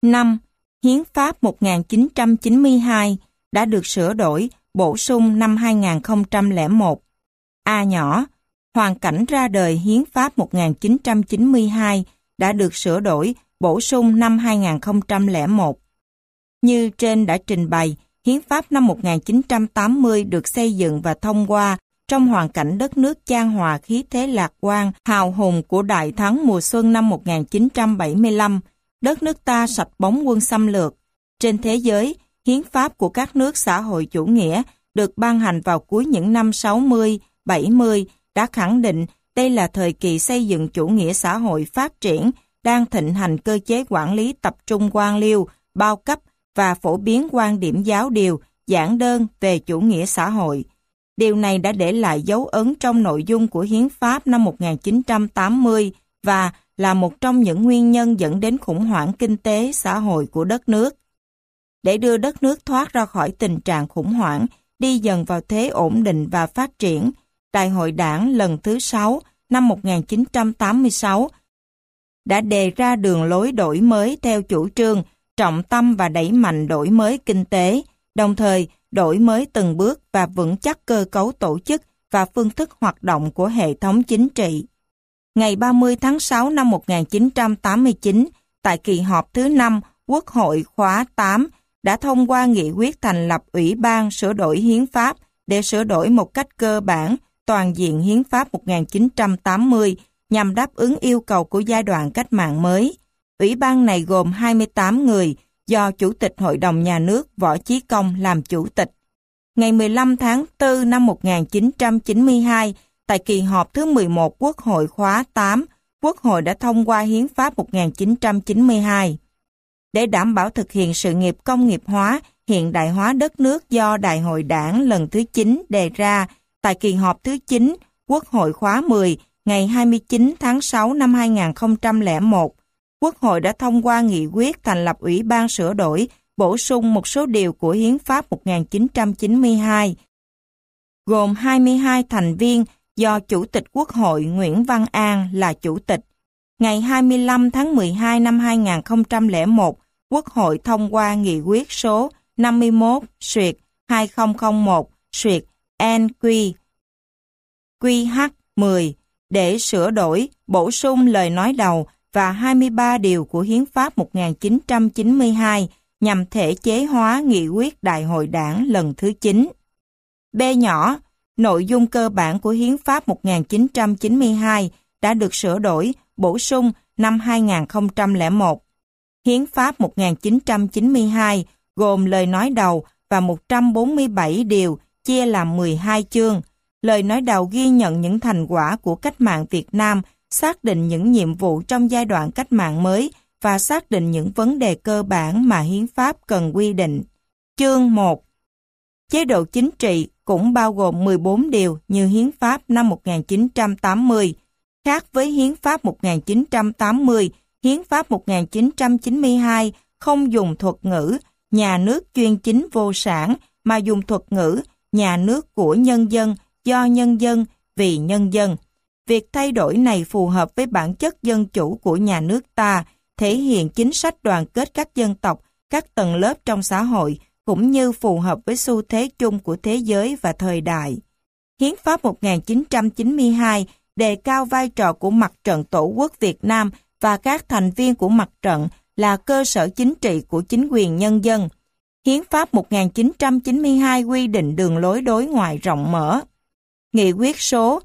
5. Hiến pháp 1992 đã được sửa đổi, bổ sung năm 2001. A nhỏ. Hoàn cảnh ra đời Hiến pháp 1992 đã được sửa đổi, bổ sung năm 2001. Như trên đã trình bày, Hiến pháp năm 1980 được xây dựng và thông qua trong hoàn cảnh đất nước chan hòa khí thế lạc quan, hào hùng của đại thắng mùa xuân năm 1975, đất nước ta sạch bóng quân xâm lược. Trên thế giới, hiến pháp của các nước xã hội chủ nghĩa được ban hành vào cuối những năm 60, 70 đã khẳng định đây là thời kỳ xây dựng chủ nghĩa xã hội phát triển, đang thịnh hành cơ chế quản lý tập trung quan liêu, bao cấp và phổ biến quan điểm giáo điều, giản đơn về chủ nghĩa xã hội. Điều này đã để lại dấu ấn trong nội dung của Hiến pháp năm 1980 và là một trong những nguyên nhân dẫn đến khủng hoảng kinh tế xã hội của đất nước. Để đưa đất nước thoát ra khỏi tình trạng khủng hoảng, đi dần vào thế ổn định và phát triển, Đại hội Đảng lần thứ 6 năm 1986 đã đề ra đường lối đổi mới theo chủ trương trọng tâm và đẩy mạnh đổi mới kinh tế, đồng thời đổi mới từng bước và vững chắc cơ cấu tổ chức và phương thức hoạt động của hệ thống chính trị. Ngày 30 tháng 6 năm 1989, tại kỳ họp thứ 5 Quốc hội khóa 8 đã thông qua nghị quyết thành lập Ủy ban sửa đổi hiến pháp để sửa đổi một cách cơ bản toàn diện hiến pháp 1980 nhằm đáp ứng yêu cầu của giai đoạn cách mạng mới. Ủy ban này gồm 28 người, do Chủ tịch Hội đồng Nhà nước Võ Chí Công làm chủ tịch. Ngày 15 tháng 4 năm 1992, tại kỳ họp thứ 11 Quốc hội khóa 8, Quốc hội đã thông qua Hiến pháp 1992. Để đảm bảo thực hiện sự nghiệp công nghiệp hóa, hiện đại hóa đất nước do Đại hội Đảng lần thứ 9 đề ra, tại kỳ họp thứ 9 Quốc hội khóa 10, ngày 29 tháng 6 năm 2001, Quốc hội đã thông qua nghị quyết thành lập Ủy ban sửa đổi, bổ sung một số điều của Hiến pháp 1992, gồm 22 thành viên do Chủ tịch Quốc hội Nguyễn Văn An là Chủ tịch. Ngày 25 tháng 12 năm 2001, Quốc hội thông qua nghị quyết số 51/2001/NQ/QH10 để sửa đổi, bổ sung lời nói đầu và 23 điều của Hiến pháp 1992 nhằm thể chế hóa nghị quyết Đại hội Đảng lần thứ 9. B nhỏ, nội dung cơ bản của Hiến pháp 1992 đã được sửa đổi, bổ sung năm 2001. Hiến pháp 1992 gồm lời nói đầu và 147 điều chia làm 12 chương. Lời nói đầu ghi nhận những thành quả của cách mạng Việt Nam, xác định những nhiệm vụ trong giai đoạn cách mạng mới và xác định những vấn đề cơ bản mà hiến pháp cần quy định. Chương 1. Chế độ chính trị cũng bao gồm 14 điều như hiến pháp năm 1980. Khác với hiến pháp 1980, hiến pháp 1992 không dùng thuật ngữ nhà nước chuyên chính vô sản mà dùng thuật ngữ nhà nước của nhân dân, do nhân dân, vì nhân dân. Việc thay đổi này phù hợp với bản chất dân chủ của nhà nước ta, thể hiện chính sách đoàn kết các dân tộc, các tầng lớp trong xã hội, cũng như phù hợp với xu thế chung của thế giới và thời đại. Hiến pháp 1992 đề cao vai trò của Mặt trận Tổ quốc Việt Nam và các thành viên của mặt trận là cơ sở chính trị của chính quyền nhân dân. Hiến pháp 1992 quy định đường lối đối ngoại rộng mở. Nghị quyết số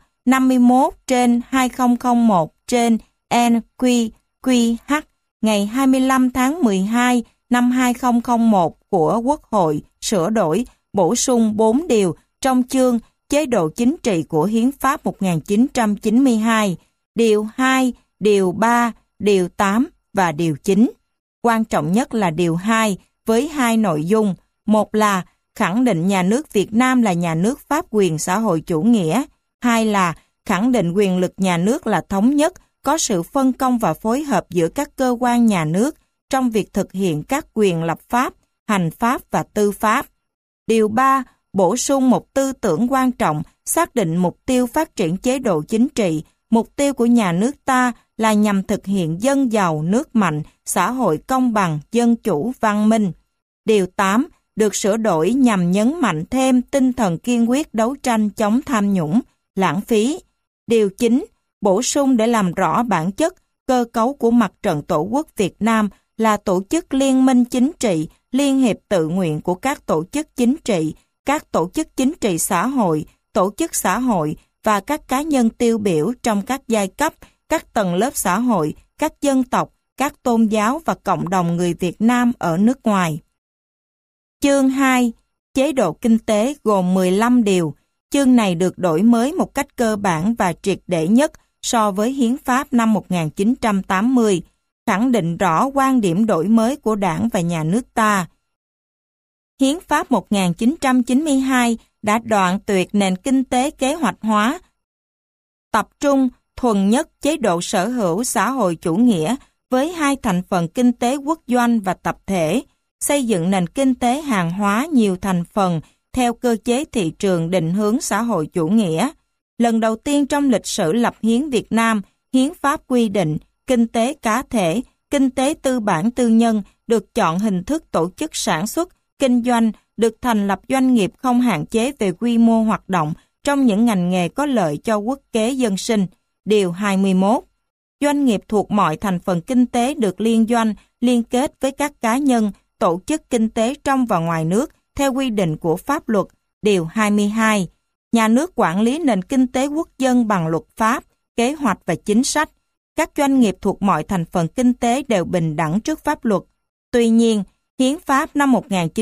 51/2001/NQ/QH ngày 25 tháng 12 năm 2001 của Quốc hội sửa đổi, bổ sung 4 điều trong chương chế độ chính trị của Hiến pháp 1992, điều 2, điều 3, điều 8 và điều 9. Quan trọng nhất là điều 2 với 2 nội dung. Một là khẳng định nhà nước Việt Nam là nhà nước pháp quyền xã hội chủ nghĩa. Hai là khẳng định quyền lực nhà nước là thống nhất, có sự phân công và phối hợp giữa các cơ quan nhà nước trong việc thực hiện các quyền lập pháp, hành pháp và tư pháp. Điều 3. Bổ sung một tư tưởng quan trọng, xác định mục tiêu phát triển chế độ chính trị. Mục tiêu của nhà nước ta là nhằm thực hiện dân giàu, nước mạnh, xã hội công bằng, dân chủ, văn minh. Điều 8 được sửa đổi nhằm nhấn mạnh thêm tinh thần kiên quyết đấu tranh chống tham nhũng, lãng phí. Điều 9 bổ sung để làm rõ bản chất, cơ cấu của Mặt trận Tổ quốc Việt Nam là tổ chức liên minh chính trị, liên hiệp tự nguyện của các tổ chức chính trị, các tổ chức chính trị xã hội, tổ chức xã hội và các cá nhân tiêu biểu trong các giai cấp, các tầng lớp xã hội, các dân tộc, các tôn giáo và cộng đồng người Việt Nam ở nước ngoài. Chương 2. Chế độ kinh tế gồm 15 điều. Chương này được đổi mới một cách cơ bản và triệt để nhất so với Hiến pháp năm 1980, khẳng định rõ quan điểm đổi mới của Đảng và Nhà nước ta. Hiến pháp 1992 đã đoạn tuyệt nền kinh tế kế hoạch hóa, tập trung thuần nhất chế độ sở hữu xã hội chủ nghĩa với hai thành phần kinh tế quốc doanh và tập thể, xây dựng nền kinh tế hàng hóa nhiều thành phần theo cơ chế thị trường định hướng xã hội chủ nghĩa. Lần đầu tiên trong lịch sử lập hiến Việt Nam, hiến pháp quy định kinh tế cá thể, kinh tế tư bản tư nhân được chọn hình thức tổ chức sản xuất, kinh doanh, được thành lập doanh nghiệp không hạn chế về quy mô hoạt động trong những ngành nghề có lợi cho quốc kế dân sinh. Điều 21. Doanh nghiệp thuộc mọi thành phần kinh tế được liên doanh, liên kết với các cá nhân, tổ chức kinh tế trong và ngoài nước theo quy định của pháp luật. Điều 22. Nhà nước quản lý nền kinh tế quốc dân bằng luật pháp, kế hoạch và chính sách. Các doanh nghiệp thuộc mọi thành phần kinh tế đều bình đẳng trước pháp luật. Tuy nhiên, Hiến pháp năm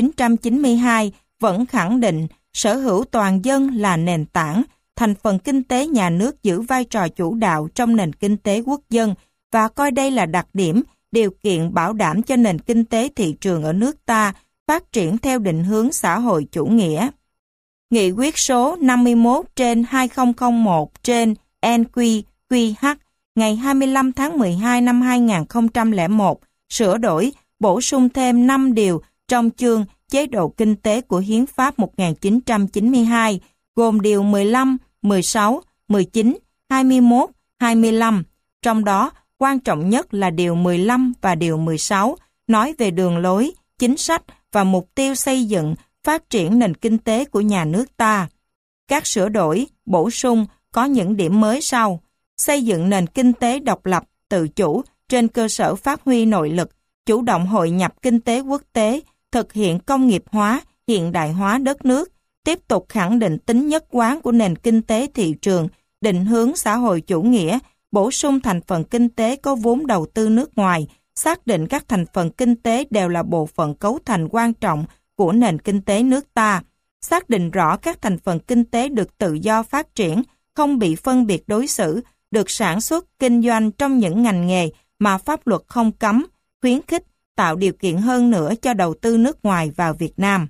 1992 vẫn khẳng định sở hữu toàn dân là nền tảng, thành phần kinh tế nhà nước giữ vai trò chủ đạo trong nền kinh tế quốc dân và coi đây là đặc điểm, điều kiện bảo đảm cho nền kinh tế thị trường ở nước ta phát triển theo định hướng xã hội chủ nghĩa. Nghị quyết số 51/2001/NQ/QH ngày 25 tháng 12 năm 2001 sửa đổi, bổ sung thêm 5 điều trong chương chế độ kinh tế của Hiến pháp 1992, gồm điều 15, 16, 19, 21, 25. Trong đó, quan trọng nhất là điều 15 và điều 16, nói về đường lối, chính sách và mục tiêu xây dựng, phát triển nền kinh tế của nhà nước ta. Các sửa đổi, bổ sung có những điểm mới sau: xây dựng nền kinh tế độc lập, tự chủ trên cơ sở phát huy nội lực, chủ động hội nhập kinh tế quốc tế, thực hiện công nghiệp hóa, hiện đại hóa đất nước, tiếp tục khẳng định tính nhất quán của nền kinh tế thị trường, định hướng xã hội chủ nghĩa, bổ sung thành phần kinh tế có vốn đầu tư nước ngoài, xác định các thành phần kinh tế đều là bộ phận cấu thành quan trọng của nền kinh tế nước ta, xác định rõ các thành phần kinh tế được tự do phát triển, không bị phân biệt đối xử, được sản xuất, kinh doanh trong những ngành nghề mà pháp luật không cấm, khuyến khích, tạo điều kiện hơn nữa cho đầu tư nước ngoài vào Việt Nam.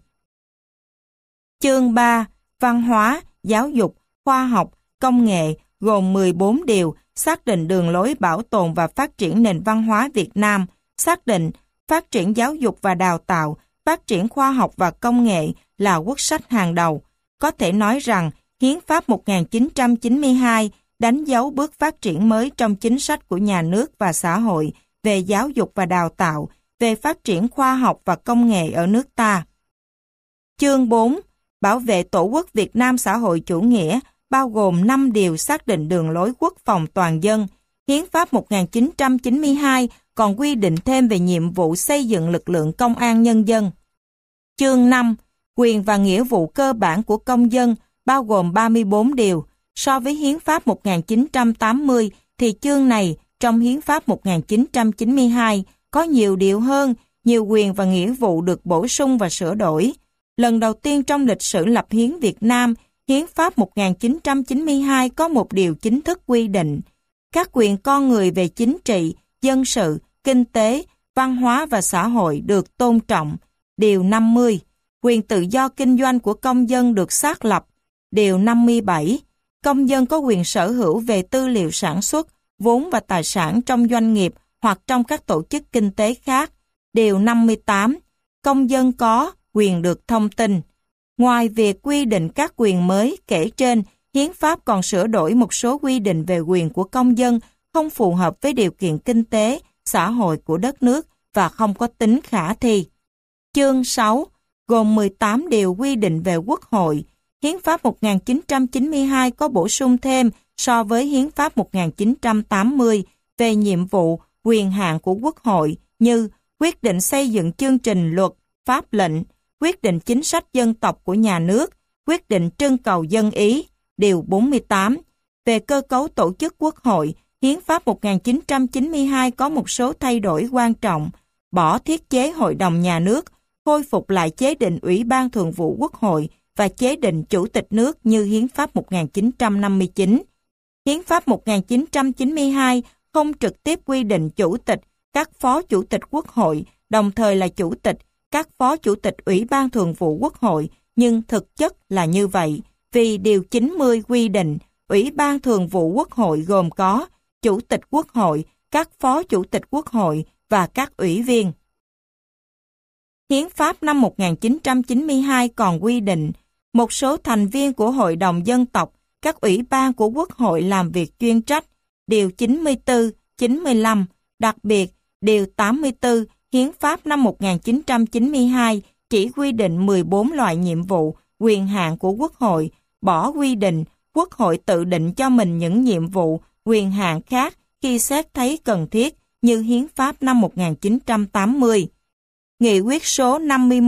Chương 3. Văn hóa, giáo dục, khoa học, công nghệ gồm 14 điều, xác định đường lối bảo tồn và phát triển nền văn hóa Việt Nam, xác định phát triển giáo dục và đào tạo, phát triển khoa học và công nghệ là quốc sách hàng đầu. Có thể nói rằng, Hiến pháp 1992 đánh dấu bước phát triển mới trong chính sách của nhà nước và xã hội về giáo dục và đào tạo, về phát triển khoa học và công nghệ ở nước ta. Chương 4. Bảo vệ Tổ quốc Việt Nam xã hội chủ nghĩa bao gồm 5 điều xác định đường lối quốc phòng toàn dân. Hiến pháp 1992 còn quy định thêm về nhiệm vụ xây dựng lực lượng công an nhân dân. Chương 5. Quyền và nghĩa vụ cơ bản của công dân bao gồm 34 điều. So với Hiến pháp 1980 thì chương này trong Hiến pháp 1992 có nhiều điều hơn, nhiều quyền và nghĩa vụ được bổ sung và sửa đổi. Lần đầu tiên trong lịch sử lập hiến Việt Nam, Hiến pháp 1992 có một điều chính thức quy định: các quyền con người về chính trị, dân sự, kinh tế, văn hóa và xã hội được tôn trọng. Điều 50. Quyền tự do kinh doanh của công dân được xác lập. Điều 57. Công dân có quyền sở hữu về tư liệu sản xuất, vốn và tài sản trong doanh nghiệp hoặc trong các tổ chức kinh tế khác. Điều 58. Công dân có quyền được thông tin. Ngoài việc quy định các quyền mới kể trên, Hiến pháp còn sửa đổi một số quy định về quyền của công dân không phù hợp với điều kiện kinh tế, xã hội của đất nước và không có tính khả thi. Chương 6 gồm 18 điều quy định về Quốc hội. Hiến pháp 1992 có bổ sung thêm so với Hiến pháp 1980 về nhiệm vụ, quyền hạn của Quốc hội như quyết định xây dựng chương trình luật, pháp lệnh, quyết định chính sách dân tộc của nhà nước, quyết định trưng cầu dân ý. Điều 48 về cơ cấu tổ chức Quốc hội, Hiến pháp 1992 có một số thay đổi quan trọng, bỏ thiết chế Hội đồng Nhà nước, khôi phục lại chế định Ủy ban Thường vụ Quốc hội và chế định Chủ tịch nước như Hiến pháp 1959. Hiến pháp 1992 không trực tiếp quy định Chủ tịch, các Phó Chủ tịch Quốc hội, đồng thời là Chủ tịch, các Phó Chủ tịch Ủy ban Thường vụ Quốc hội, nhưng thực chất là như vậy, vì Điều 90 quy định Ủy ban Thường vụ Quốc hội gồm có Chủ tịch Quốc hội, các Phó Chủ tịch Quốc hội và các ủy viên. Hiến pháp năm 1992 còn quy định một số thành viên của Hội đồng Dân tộc, các ủy ban của Quốc hội làm việc chuyên trách. Điều 94, 95, đặc biệt, Điều 84, Hiến pháp năm 1992 chỉ quy định 14 loại nhiệm vụ, quyền hạn của Quốc hội, bỏ quy định Quốc hội tự định cho mình những nhiệm vụ, quyền hạn khác khi xét thấy cần thiết như Hiến pháp năm 1980. Nghị quyết số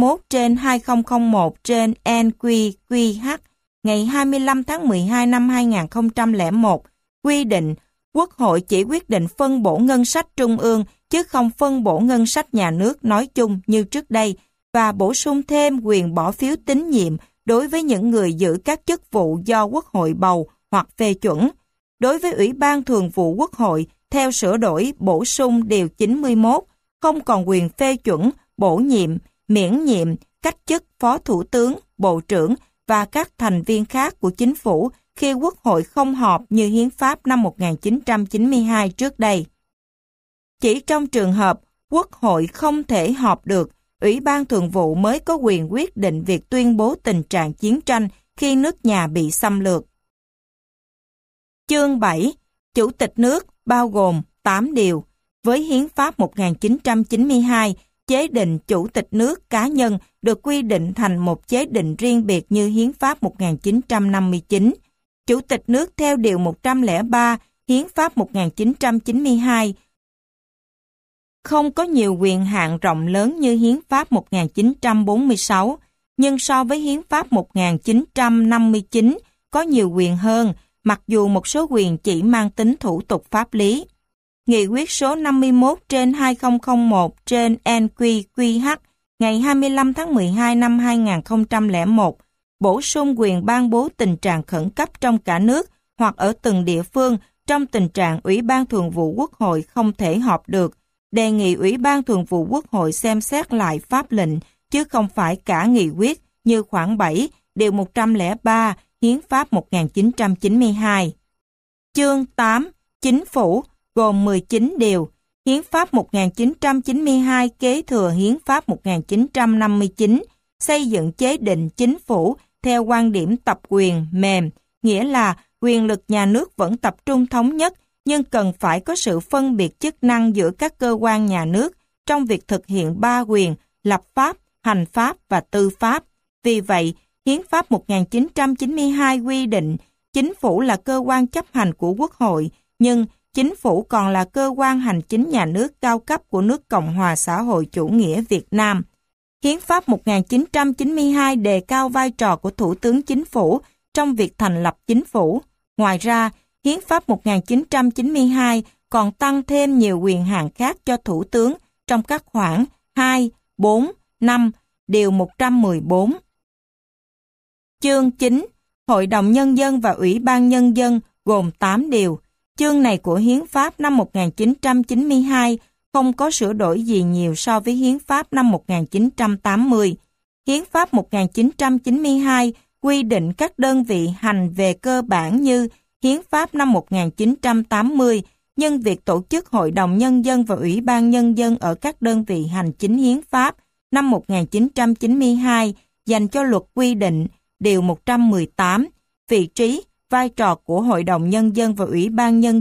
51/2001/NQQH ngày 25 tháng 12 năm 2001 quy định Quốc hội chỉ quyết định phân bổ ngân sách trung ương chứ không phân bổ ngân sách nhà nước nói chung như trước đây và bổ sung thêm quyền bỏ phiếu tín nhiệm đối với những người giữ các chức vụ do Quốc hội bầu hoặc phê chuẩn. Đối với Ủy ban Thường vụ Quốc hội, theo sửa đổi bổ sung Điều 91, không còn quyền phê chuẩn, bổ nhiệm, miễn nhiệm, cách chức Phó Thủ tướng, Bộ trưởng và các thành viên khác của chính phủ khi Quốc hội không họp như Hiến pháp năm 1992 trước đây. Chỉ trong trường hợp Quốc hội không thể họp được, Ủy ban Thường vụ mới có quyền quyết định việc tuyên bố tình trạng chiến tranh khi nước nhà bị xâm lược. Chương 7. Chủ tịch nước bao gồm 8 điều. Với Hiến pháp 1992, chế định Chủ tịch nước cá nhân được quy định thành một chế định riêng biệt như Hiến pháp 1959. Chủ tịch nước theo Điều 103, Hiến pháp 1992 không có nhiều quyền hạn rộng lớn như Hiến pháp 1946, nhưng so với Hiến pháp 1959 có nhiều quyền hơn, mặc dù một số quyền chỉ mang tính thủ tục pháp lý. Nghị quyết số 51/2001/NQQH ngày 25 tháng 12 năm 2001 bổ sung quyền ban bố tình trạng khẩn cấp trong cả nước hoặc ở từng địa phương trong tình trạng Ủy ban Thường vụ Quốc hội không thể họp được, đề nghị Ủy ban Thường vụ Quốc hội xem xét lại pháp lệnh, chứ không phải cả nghị quyết như khoản 7, Điều 103, Hiến pháp 1992. Chương 8. Chính phủ gồm 19 điều. Hiến pháp 1992 kế thừa Hiến pháp 1959, xây dựng chế định chính phủ theo quan điểm tập quyền mềm, nghĩa là quyền lực nhà nước vẫn tập trung thống nhất, nhưng cần phải có sự phân biệt chức năng giữa các cơ quan nhà nước trong việc thực hiện 3 quyền, lập pháp, hành pháp và tư pháp. Vì vậy, Hiến pháp 1992 quy định chính phủ là cơ quan chấp hành của Quốc hội, nhưng chính phủ còn là cơ quan hành chính nhà nước cao cấp của nước Cộng hòa xã hội chủ nghĩa Việt Nam. Hiến pháp 1992 đề cao vai trò của Thủ tướng Chính phủ trong việc thành lập chính phủ. Ngoài ra, Hiến pháp 1992 còn tăng thêm nhiều quyền hạn khác cho Thủ tướng trong các khoản 2, 4, 5, Điều 114. Chương 9. Hội đồng Nhân dân và Ủy ban Nhân dân gồm 8 điều. Chương này của Hiến pháp năm 1992 không có sửa đổi gì nhiều so với Hiến pháp năm 1980. Hiến pháp 1992 quy định các đơn vị hành về cơ bản như Hiến pháp năm 1980, nhưng việc tổ chức Hội đồng Nhân dân và Ủy ban Nhân dân ở các đơn vị hành chính hiến pháp năm 1992 dành cho luật quy định Điều 118, vị trí, vai trò của Hội đồng Nhân dân và Ủy ban Nhân dân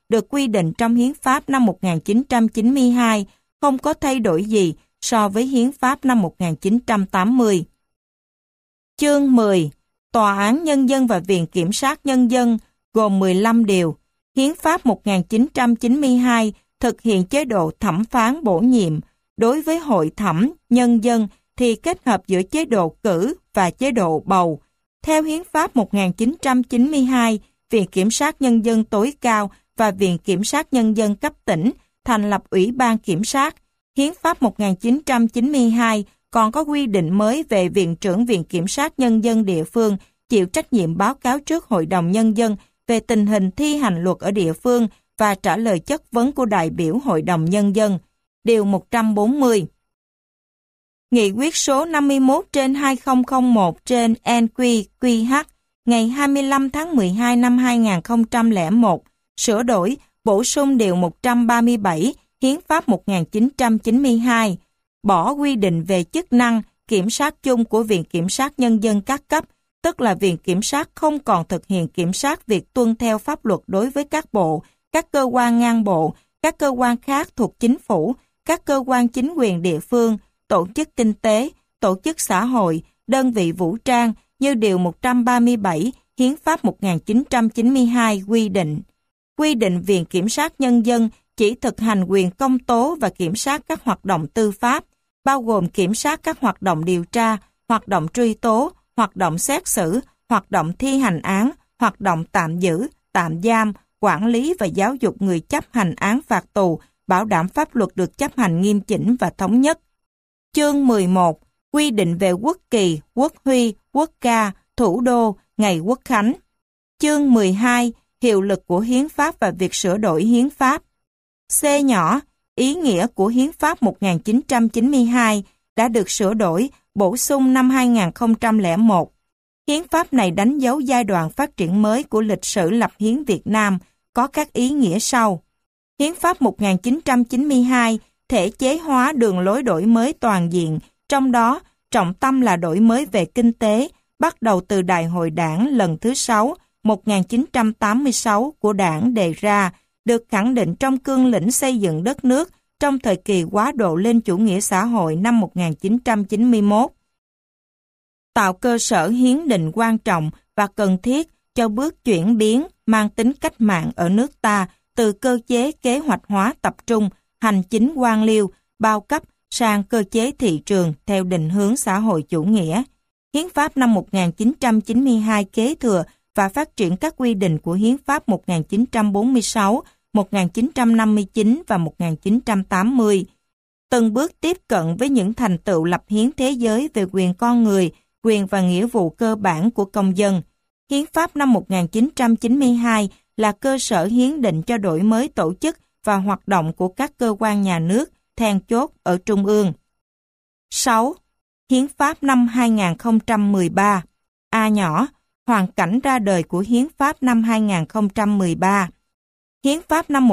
được quy định trong Hiến pháp năm 1992 không có thay đổi gì so với Hiến pháp năm 1980. Chương 10. Tòa án Nhân dân và Viện Kiểm sát Nhân dân gồm 15 điều. Hiến pháp 1992 thực hiện chế độ thẩm phán bổ nhiệm. Đối với hội thẩm nhân dân thì kết hợp giữa chế độ cử và chế độ bầu. Theo Hiến pháp 1992, Viện Kiểm sát Nhân dân tối cao và Viện Kiểm sát Nhân dân cấp tỉnh thành lập Ủy ban Kiểm sát. Hiến pháp 1992 còn có quy định mới về Viện trưởng Viện Kiểm sát Nhân dân địa phương chịu trách nhiệm báo cáo trước Hội đồng Nhân dân về tình hình thi hành luật ở địa phương và trả lời chất vấn của đại biểu Hội đồng Nhân dân. Điều 140. Nghị quyết số 51/2001/NQ-QH ngày 25 tháng 12 năm 2001 sửa đổi, bổ sung điều 137 Hiến pháp 1992, bỏ quy định về chức năng kiểm sát chung của Viện Kiểm sát Nhân dân các cấp, tức là Viện Kiểm sát không còn thực hiện kiểm soát việc tuân theo pháp luật đối với các bộ, các cơ quan ngang bộ, các cơ quan khác thuộc chính phủ, các cơ quan chính quyền địa phương, tổ chức kinh tế, tổ chức xã hội, đơn vị vũ trang như điều 137 Hiến pháp 1992 quy định. Quy định Viện Kiểm sát Nhân dân chỉ thực hành quyền công tố và kiểm soát các hoạt động tư pháp, bao gồm kiểm soát các hoạt động điều tra, hoạt động truy tố, hoạt động xét xử, hoạt động thi hành án, hoạt động tạm giữ, tạm giam, quản lý và giáo dục người chấp hành án phạt tù, bảo đảm pháp luật được chấp hành nghiêm chỉnh và thống nhất. Chương 11. Quy định về quốc kỳ, quốc huy, quốc ca, thủ đô, ngày quốc khánh. Chương 12. Hiệu lực của Hiến pháp và việc sửa đổi Hiến pháp. C nhỏ. Ý nghĩa của Hiến pháp 1992 đã được sửa đổi, bổ sung năm 2001. Hiến pháp này đánh dấu giai đoạn phát triển mới của lịch sử lập hiến Việt Nam, có các ý nghĩa sau. Hiến pháp 1992 thể chế hóa đường lối đổi mới toàn diện, trong đó trọng tâm là đổi mới về kinh tế, bắt đầu từ Đại hội Đảng lần thứ 6, 1986 của Đảng đề ra, được khẳng định trong cương lĩnh xây dựng đất nước trong thời kỳ quá độ lên chủ nghĩa xã hội năm 1991. Tạo cơ sở hiến định quan trọng và cần thiết cho bước chuyển biến mang tính cách mạng ở nước ta từ cơ chế kế hoạch hóa tập trung, hành chính quan liêu, bao cấp sang cơ chế thị trường theo định hướng xã hội chủ nghĩa. Hiến pháp năm 1992 kế thừa và phát triển các quy định của Hiến pháp 1946, 1959 và 1980. Từng bước tiếp cận với những thành tựu lập hiến thế giới về quyền con người, quyền và nghĩa vụ cơ bản của công dân. Hiến pháp năm 1992 là cơ sở hiến định cho đổi mới tổ chức và hoạt động của các cơ quan nhà nước then chốt ở Trung ương. 6. Hiến pháp năm 2013. A nhỏ. Hoàn cảnh ra đời của Hiến pháp năm 2013. Hiến pháp năm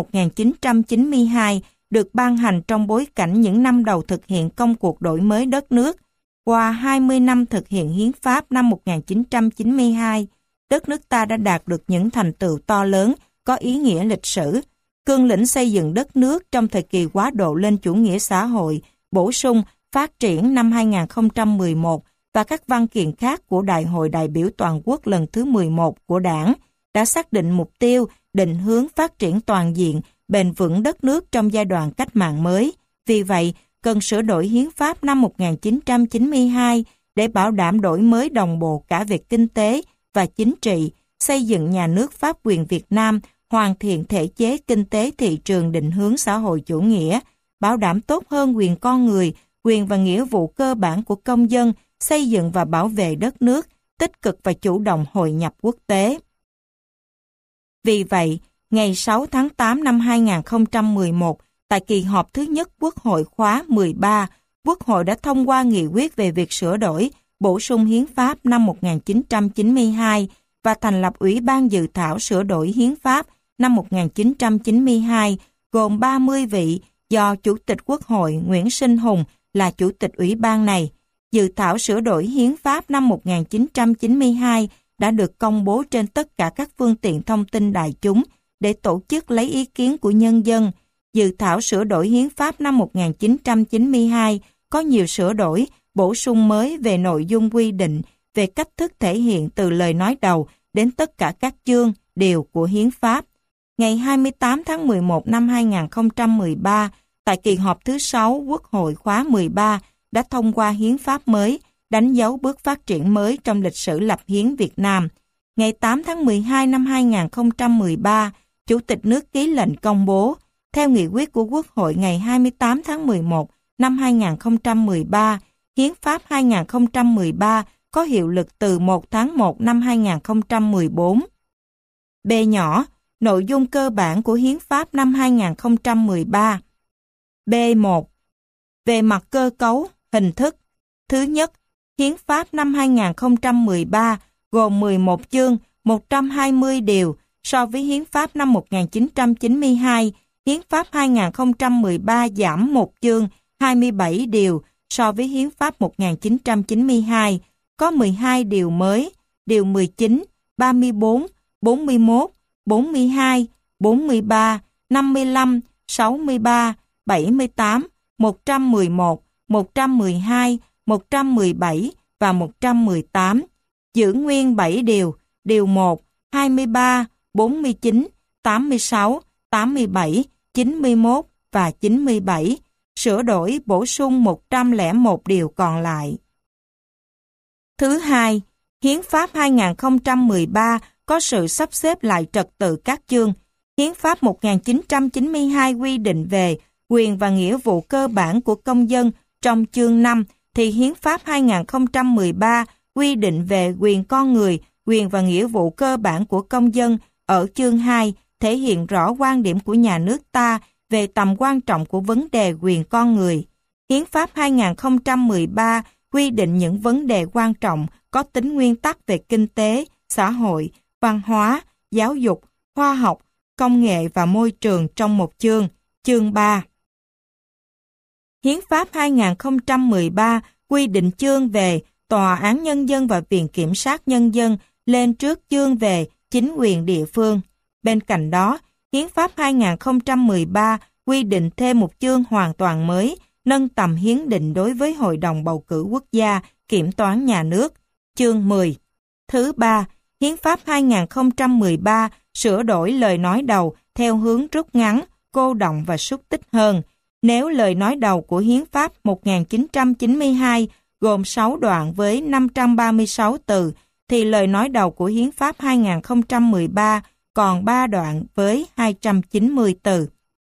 1992 được ban hành trong bối cảnh những năm đầu thực hiện công cuộc đổi mới đất nước. Qua 20 năm thực hiện Hiến pháp năm 1992, đất nước ta đã đạt được những thành tựu to lớn, có ý nghĩa lịch sử. Cương lĩnh xây dựng đất nước trong thời kỳ quá độ lên chủ nghĩa xã hội, bổ sung, phát triển năm 2011 và các văn kiện khác của Đại hội đại biểu toàn quốc lần thứ 11 của Đảng đã xác định mục tiêu, định hướng phát triển toàn diện, bền vững đất nước trong giai đoạn cách mạng mới. Vì vậy, cần sửa đổi Hiến pháp năm 1992 để bảo đảm đổi mới đồng bộ cả về kinh tế và chính trị, xây dựng nhà nước pháp quyền Việt Nam, hoàn thiện thể chế kinh tế thị trường định hướng xã hội chủ nghĩa, bảo đảm tốt hơn quyền con người, quyền và nghĩa vụ cơ bản của công dân, xây dựng và bảo vệ đất nước, tích cực và chủ động hội nhập quốc tế. Vì vậy, ngày 6 tháng 8 năm 2011, tại kỳ họp thứ nhất Quốc hội khóa 13, Quốc hội đã thông qua nghị quyết về việc sửa đổi, bổ sung Hiến pháp năm 1992 và thành lập Ủy ban dự thảo sửa đổi Hiến pháp năm 1992, gồm 30 vị do Chủ tịch Quốc hội Nguyễn Sinh Hùng là Chủ tịch Ủy ban này. Dự thảo sửa đổi Hiến pháp năm 1992 đã được công bố trên tất cả các phương tiện thông tin đại chúng để tổ chức lấy ý kiến của nhân dân. Dự thảo sửa đổi hiến pháp năm 1992 có nhiều sửa đổi, bổ sung mới về nội dung quy định, về cách thức thể hiện từ lời nói đầu đến tất cả các chương, điều của hiến pháp. Ngày 28 tháng 11 năm 2013, tại kỳ họp thứ 6 Quốc hội khóa 13 đã thông qua hiến pháp mới, đánh dấu bước phát triển mới trong lịch sử lập hiến Việt Nam. Ngày 8 tháng 12 năm 2013, Chủ tịch nước ký lệnh công bố, theo nghị quyết của Quốc hội ngày 28 tháng 11 năm 2013, hiến pháp 2013 có hiệu lực từ 1 tháng 1 năm 2014. B nhỏ, nội dung cơ bản của hiến pháp năm 2013. B1. Về mặt cơ cấu, hình thức. Thứ nhất, hiến pháp năm 2013 gồm 11 chương, 120 điều, so với hiến pháp năm 1992, hiến pháp 2013 giảm 1 chương, 27 điều, so với hiến pháp 1992, có 12 điều mới, điều 19, 34, 41, 42, 43, 55, 63, 78, 111, 112, 117 và 118. Giữ nguyên 7 điều 1, 23, 49, 86, 87, 91 và 97, sửa đổi bổ sung 101 điều còn lại. Thứ hai, hiến pháp 2013 có sự sắp xếp lại trật tự các chương. Hiến pháp 1992 quy định về quyền và nghĩa vụ cơ bản của công dân trong chương 5, thì hiến pháp 2013 quy định về quyền con người, quyền và nghĩa vụ cơ bản của công dân ở chương 2, thể hiện rõ quan điểm của nhà nước ta về tầm quan trọng của vấn đề quyền con người. Hiến pháp 2013 quy định những vấn đề quan trọng có tính nguyên tắc về kinh tế, xã hội, văn hóa, giáo dục, khoa học, công nghệ và môi trường trong một chương, chương 3. Hiến pháp 2013 quy định chương về Tòa án Nhân dân và Viện Kiểm sát Nhân dân lên trước chương về chính quyền địa phương. Bên cạnh đó, Hiến pháp 2013 quy định thêm một chương hoàn toàn mới, nâng tầm hiến định đối với Hội đồng Bầu cử Quốc gia, Kiểm toán Nhà nước, chương 10. Thứ ba, Hiến pháp 2013 sửa đổi lời nói đầu theo hướng rút ngắn, cô đọng và xúc tích hơn. Nếu lời nói đầu của Hiến pháp 1992 gồm 6 đoạn với 536 từ, thì lời nói đầu của Hiến pháp 2013 còn 3 đoạn với 290 từ.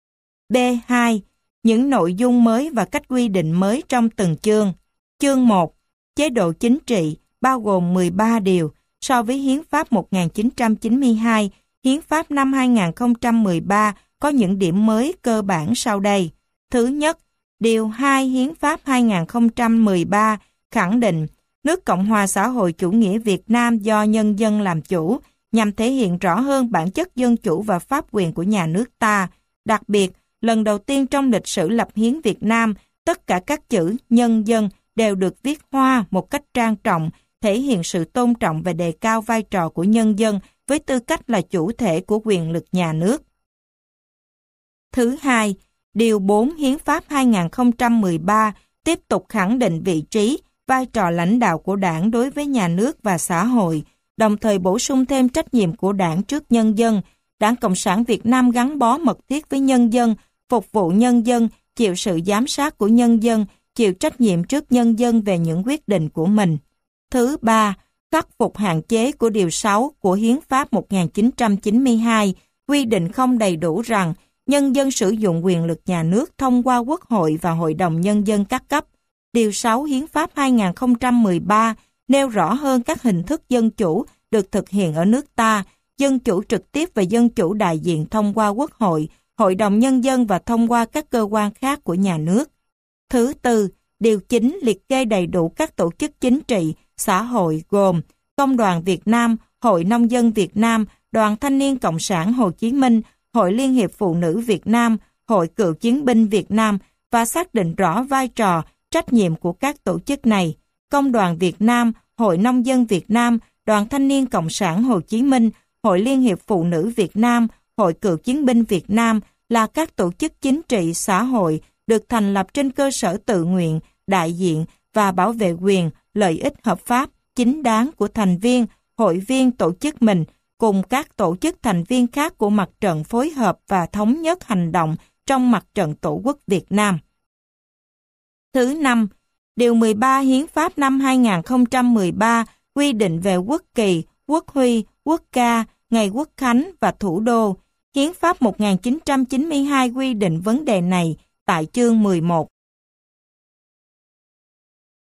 B2. Những nội dung mới và cách quy định mới trong từng chương. Chương 1. Chế độ chính trị bao gồm 13 điều. So với Hiến pháp 1992, Hiến pháp năm 2013 có những điểm mới cơ bản sau đây. Thứ nhất, điều 2 Hiến pháp 2013 khẳng định nước Cộng hòa xã hội chủ nghĩa Việt Nam do nhân dân làm chủ, nhằm thể hiện rõ hơn bản chất dân chủ và pháp quyền của nhà nước ta. Đặc biệt, lần đầu tiên trong lịch sử lập hiến Việt Nam, tất cả các chữ nhân dân đều được viết hoa một cách trang trọng, thể hiện sự tôn trọng và đề cao vai trò của nhân dân với tư cách là chủ thể của quyền lực nhà nước. Thứ hai, điều 4 Hiến pháp 2013 tiếp tục khẳng định vị trí, vai trò lãnh đạo của Đảng đối với nhà nước và xã hội, đồng thời bổ sung thêm trách nhiệm của Đảng trước nhân dân. Đảng Cộng sản Việt Nam gắn bó mật thiết với nhân dân, phục vụ nhân dân, chịu sự giám sát của nhân dân, chịu trách nhiệm trước nhân dân về những quyết định của mình. Thứ ba, khắc phục hạn chế của điều 6 của Hiến pháp 1992 quy định không đầy đủ rằng nhân dân sử dụng quyền lực nhà nước thông qua Quốc hội và Hội đồng Nhân dân các cấp. Điều 6 Hiến pháp 2013 nêu rõ hơn các hình thức dân chủ được thực hiện ở nước ta, dân chủ trực tiếp và dân chủ đại diện thông qua Quốc hội, Hội đồng Nhân dân và thông qua các cơ quan khác của nhà nước. Thứ tư, điều 9 liệt kê đầy đủ các tổ chức chính trị, xã hội gồm Công đoàn Việt Nam, Hội Nông dân Việt Nam, Đoàn Thanh niên Cộng sản Hồ Chí Minh, Hội Liên hiệp Phụ nữ Việt Nam, Hội Cựu chiến binh Việt Nam và xác định rõ vai trò, trách nhiệm của các tổ chức này. Công đoàn Việt Nam, Hội Nông dân Việt Nam, Đoàn Thanh niên Cộng sản Hồ Chí Minh, Hội Liên hiệp Phụ nữ Việt Nam, Hội Cựu chiến binh Việt Nam là các tổ chức chính trị xã hội được thành lập trên cơ sở tự nguyện, đại diện và bảo vệ quyền, lợi ích hợp pháp, chính đáng của thành viên, hội viên tổ chức mình, cùng các tổ chức thành viên khác của mặt trận phối hợp và thống nhất hành động trong mặt trận Tổ quốc Việt Nam. Thứ 5. Điều 13 Hiến pháp năm 2013 quy định về quốc kỳ, quốc huy, quốc ca, ngày quốc khánh và thủ đô. Hiến pháp 1992 quy định vấn đề này tại chương 11.